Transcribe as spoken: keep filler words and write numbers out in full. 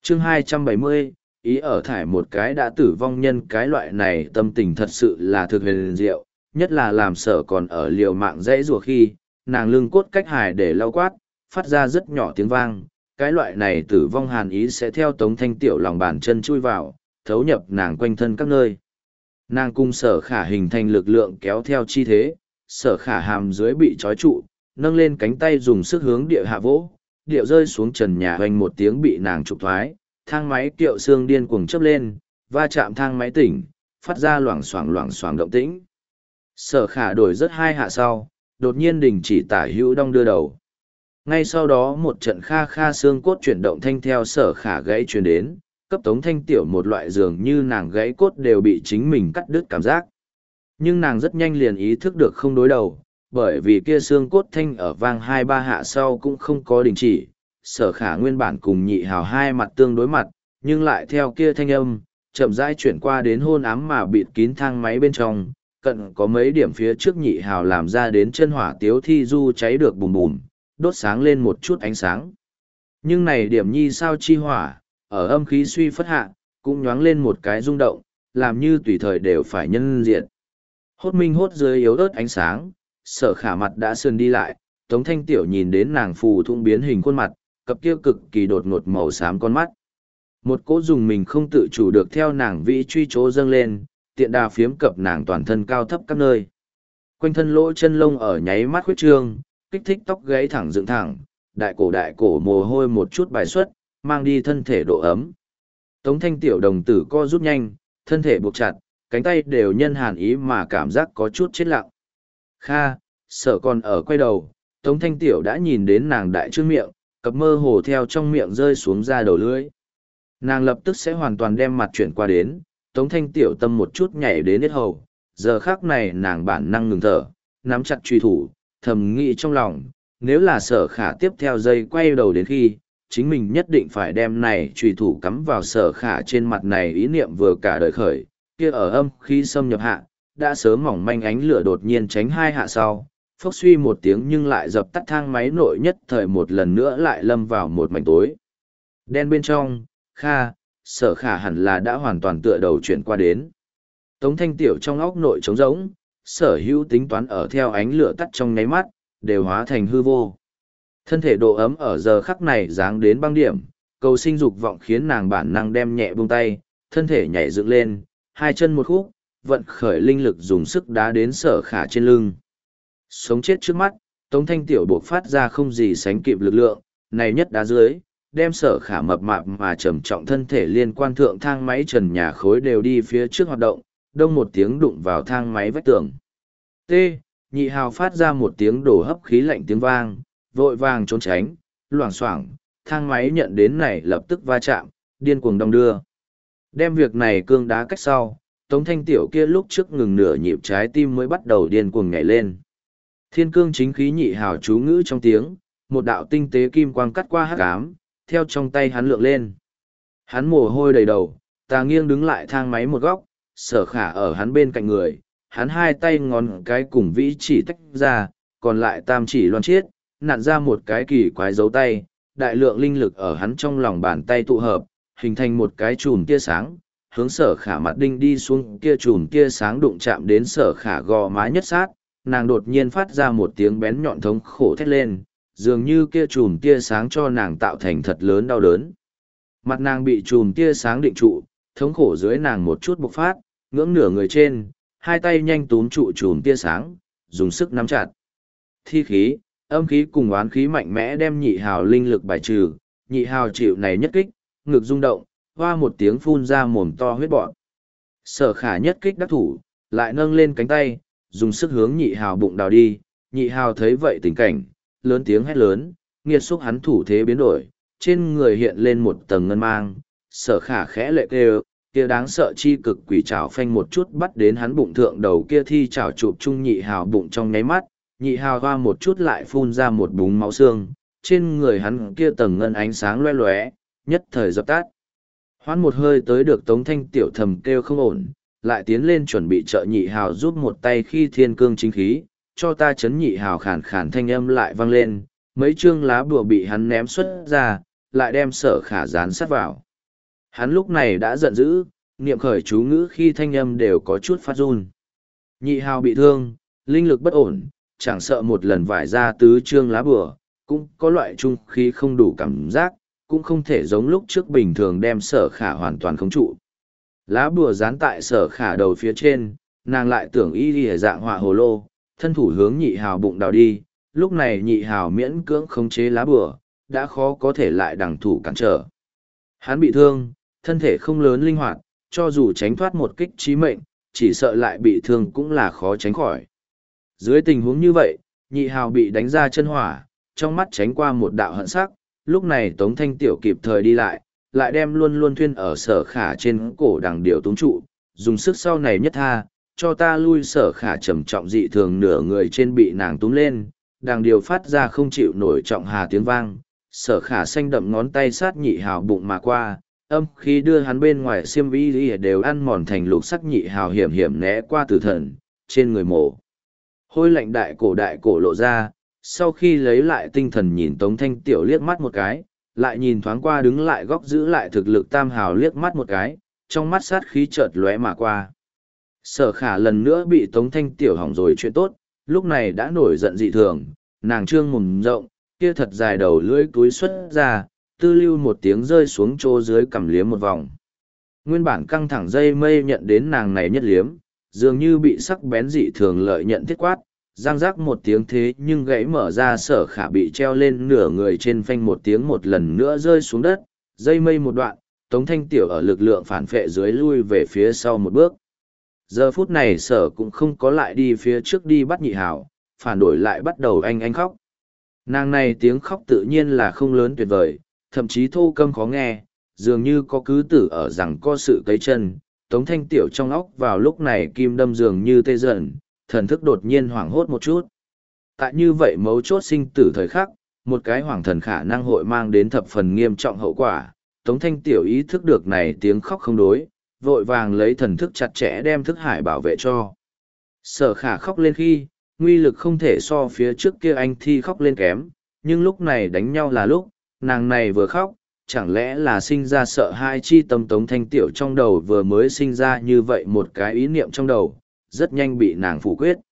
chương hai trăm bảy mươi, ý ở thải một cái đã tử vong nhân cái loại này tâm tình thật sự là thực huyền diệu, nhất là làm sở còn ở liều mạng dãy rùa khi, nàng lưng cốt cách hài để lau quát, phát ra rất nhỏ tiếng vang, cái loại này tử vong hàn ý sẽ theo Tống Thanh Tiểu lòng bàn chân chui vào, thấu nhập nàng quanh thân các nơi. Nàng cung sở khả hình thành lực lượng kéo theo chi thế, sở khả hàm dưới bị trói trụ, nâng lên cánh tay dùng sức hướng địa hạ vỗ, điệu rơi xuống trần nhà hoành một tiếng bị nàng trục thoái, thang máy kiệu xương điên cuồng chấp lên, va chạm thang máy tỉnh, phát ra loảng xoảng loảng xoảng động tĩnh. Sở khả đổi rất hai hạ sau, đột nhiên đình chỉ tả hữu đong đưa đầu. Ngay sau đó một trận kha kha xương cốt chuyển động thanh theo sở khả gãy truyền đến, cấp Tống Thanh Tiểu một loại dường như nàng gãy cốt đều bị chính mình cắt đứt cảm giác. Nhưng nàng rất nhanh liền ý thức được không đối đầu, bởi vì kia xương cốt thanh ở vang hai ba hạ sau cũng không có đình chỉ. Sở khả nguyên bản cùng nhị hào hai mặt tương đối mặt, nhưng lại theo kia thanh âm, chậm rãi chuyển qua đến hôn ám mà bịt kín thang máy bên trong, cận có mấy điểm phía trước nhị hào làm ra đến chân hỏa tiếu thi du cháy được bùm bùm, đốt sáng lên một chút ánh sáng. Nhưng này điểm nhi sao chi hỏa, ở âm khí suy phất hạ, cũng nhoáng lên một cái rung động, làm như tùy thời đều phải nhân diện. Hốt minh hốt dưới yếu ớt ánh sáng, sở khả mặt đã sườn đi lại, Tống Thanh Tiểu nhìn đến nàng phù thung biến hình khuôn mặt, cặp kia cực kỳ đột ngột màu xám con mắt. Một cỗ dùng mình không tự chủ được theo nàng vĩ truy chỗ dâng lên, tiện đà phiếm cập nàng toàn thân cao thấp các nơi. Quanh thân lỗ chân lông ở nháy mắt khuyết trương, kích thích tóc gáy thẳng dựng thẳng, đại cổ đại cổ mồ hôi một chút bài xuất, mang đi thân thể độ ấm. Tống Thanh Tiểu đồng tử co rút nhanh, thân thể buộc chặt, cánh tay đều nhân hàn ý mà cảm giác có chút chết lặng. Kha, sở còn ở quay đầu, Tống Thanh Tiểu đã nhìn đến nàng đại trương miệng, cặp mơ hồ theo trong miệng rơi xuống ra đầu lưỡi. Nàng lập tức sẽ hoàn toàn đem mặt chuyển qua đến, Tống Thanh Tiểu tâm một chút nhảy đến hết hầu, giờ khác này nàng bản năng ngừng thở, nắm chặt truy thủ, thầm nghĩ trong lòng, nếu là sở khả tiếp theo dây quay đầu đến khi, chính mình nhất định phải đem này truy thủ cắm vào sở khả trên mặt này ý niệm vừa cả đời khởi, kia ở âm khí xâm nhập hạ, đã sớm mỏng manh ánh lửa đột nhiên tránh hai hạ sau, phốc suy một tiếng nhưng lại dập tắt thang máy nội nhất thời một lần nữa lại lâm vào một mảnh tối. Đen bên trong, Kha, sở khả hẳn là đã hoàn toàn tựa đầu chuyển qua đến. Tống Thanh Tiểu trong óc nội trống rỗng, sở hữu tính toán ở theo ánh lửa tắt trong nháy mắt, đều hóa thành hư vô. Thân thể độ ấm ở giờ khắc này giáng đến băng điểm, cầu sinh dục vọng khiến nàng bản năng đem nhẹ buông tay, thân thể nhảy dựng lên, hai chân một khúc, vận khởi linh lực dùng sức đá đến sở khả trên lưng. Sống chết trước mắt, Tống Thanh Tiểu buộc phát ra không gì sánh kịp lực lượng, này nhất đá dưới, đem sở khả mập mạp mà trầm trọng thân thể liên quan thượng thang máy trần nhà khối đều đi phía trước hoạt động, đông một tiếng đụng vào thang máy vách tường. T, nhị hào phát ra một tiếng đổ hấp khí lạnh tiếng vang, vội vàng trốn tránh, loảng xoảng, thang máy nhận đến này lập tức va chạm, điên cuồng đong đưa. Đem việc này cương đá cách sau, Tống Thanh Tiểu kia lúc trước ngừng nửa nhịp trái tim mới bắt đầu điên cuồng nhảy lên. Thiên cương chính khí nhị hào chú ngữ trong tiếng, một đạo tinh tế kim quang cắt qua hắc ám, theo trong tay hắn lượng lên. Hắn mồ hôi đầy đầu, ta nghiêng đứng lại thang máy một góc, sở khả ở hắn bên cạnh người, hắn hai tay ngón cái cùng vĩ chỉ tách ra, còn lại tam chỉ loan chiết, nặn ra một cái kỳ quái dấu tay, đại lượng linh lực ở hắn trong lòng bàn tay tụ hợp, hình thành một cái chùm tia sáng, hướng sở khả mặt đinh đi xuống, kia chùm tia sáng đụng chạm đến sở khả gò má nhất sát, nàng đột nhiên phát ra một tiếng bén nhọn thống khổ thét lên, dường như kia chùm tia sáng cho nàng tạo thành thật lớn đau đớn. Mặt nàng bị chùm tia sáng định trụ, thống khổ dưới nàng một chút bộc phát, ngưỡng nửa người trên, hai tay nhanh túm trụ chùm tia sáng, dùng sức nắm chặt. Thi khí, âm khí cùng oán khí mạnh mẽ đem nhị hào linh lực bài trừ, nhị hào chịu này nhất kích, ngực rung động, hoa một tiếng phun ra mồm to huyết bọn. Sở khả nhất kích đắc thủ, lại nâng lên cánh tay, dùng sức hướng nhị hào bụng đào đi, nhị hào thấy vậy tình cảnh, lớn tiếng hét lớn, nghiệt xúc hắn thủ thế biến đổi, trên người hiện lên một tầng ngân mang, sở khả khẽ lệ kêu, kia đáng sợ chi cực quỷ trảo phanh một chút bắt đến hắn bụng thượng đầu kia thi trảo chụp chung nhị hào bụng trong nháy mắt, nhị hào hoa một chút lại phun ra một búng máu xương, trên người hắn kia tầng ngân ánh sáng loe loé, nhất thời dập tắt. Hoán một hơi tới được Tống Thanh Tiểu thầm kêu không ổn, lại tiến lên chuẩn bị trợ nhị hào giúp một tay khi thiên cương chính khí, cho ta chấn nhị hào khản khản thanh âm lại vang lên, mấy chương lá bùa bị hắn ném xuất ra, lại đem sở khả dán sát vào. Hắn lúc này đã giận dữ, niệm khởi chú ngữ khi thanh âm đều có chút phát run. Nhị hào bị thương, linh lực bất ổn, chẳng sợ một lần vải ra tứ trương lá bừa, cũng có loại trung khí không đủ cảm giác, cũng không thể giống lúc trước bình thường đem sở khả hoàn toàn khống trụ. Lá bùa dán tại sở khả đầu phía trên, nàng lại tưởng y đi dạng họa hồ lô, thân thủ hướng nhị hào bụng đào đi, lúc này nhị hào miễn cưỡng khống chế lá bùa, đã khó có thể lại đằng thủ cản trở. Hắn bị thương, thân thể không lớn linh hoạt, cho dù tránh thoát một kích chí mệnh, chỉ sợ lại bị thương cũng là khó tránh khỏi. Dưới tình huống như vậy, nhị hào bị đánh ra chân hỏa, trong mắt tránh qua một đạo hận sắc, lúc này Tống Thanh Tiểu kịp thời đi lại, lại đem luôn luôn thuyên ở sở khả trên cổ đằng điều túng trụ, dùng sức sau này nhất tha, cho ta lui sở khả trầm trọng dị thường nửa người trên bị nàng túm lên, đằng điều phát ra không chịu nổi trọng hà tiếng vang, sở khả xanh đậm ngón tay sát nhị hào bụng mà qua, âm khi đưa hắn bên ngoài xiêm y đều ăn mòn thành lục sắc nhị hào hiểm hiểm né qua tử thần, trên người mổ. Hôi lạnh đại cổ đại cổ lộ ra, sau khi lấy lại tinh thần nhìn Tống Thanh Tiểu liếc mắt một cái, lại nhìn thoáng qua đứng lại góc giữ lại thực lực tam hào liếc mắt một cái, trong mắt sát khí chợt lóe mà qua. Sở khả lần nữa bị Tống Thanh Tiểu hỏng rồi chuyện tốt, lúc này đã nổi giận dị thường, nàng trương mồm rộng, kia thật dài đầu lưỡi túi xuất ra, tư lưu một tiếng rơi xuống chỗ dưới cầm liếm một vòng. Nguyên bản căng thẳng dây mây nhận đến nàng này nhất liếm, dường như bị sắc bén dị thường lợi nhận thiết quát, giang rác một tiếng thế nhưng gãy mở ra sở khả bị treo lên nửa người trên phanh một tiếng một lần nữa rơi xuống đất, dây mây một đoạn, Tống Thanh Tiểu ở lực lượng phản phệ dưới lui về phía sau một bước. Giờ phút này sở cũng không có lại đi phía trước đi bắt nhị hảo, phản đổi lại bắt đầu anh anh khóc. Nàng này tiếng khóc tự nhiên là không lớn tuyệt vời, thậm chí thô câm khó nghe, dường như có cứ tử ở rằng có sự cấy chân, Tống Thanh Tiểu trong óc vào lúc này kim đâm dường như tê dần, thần thức đột nhiên hoảng hốt một chút. Tại như vậy mấu chốt sinh tử thời khắc, một cái hoàng thần khả năng hội mang đến thập phần nghiêm trọng hậu quả, Tống Thanh Tiểu ý thức được này tiếng khóc không đối, vội vàng lấy thần thức chặt chẽ đem thức hải bảo vệ cho. Sở khả khóc lên khi, nguy lực không thể so phía trước kia anh thi khóc lên kém, nhưng lúc này đánh nhau là lúc, nàng này vừa khóc, chẳng lẽ là sinh ra sợ hai chi tâm Tống Thanh Tiểu trong đầu vừa mới sinh ra như vậy một cái ý niệm trong đầu, rất nhanh bị nàng phủ quyết.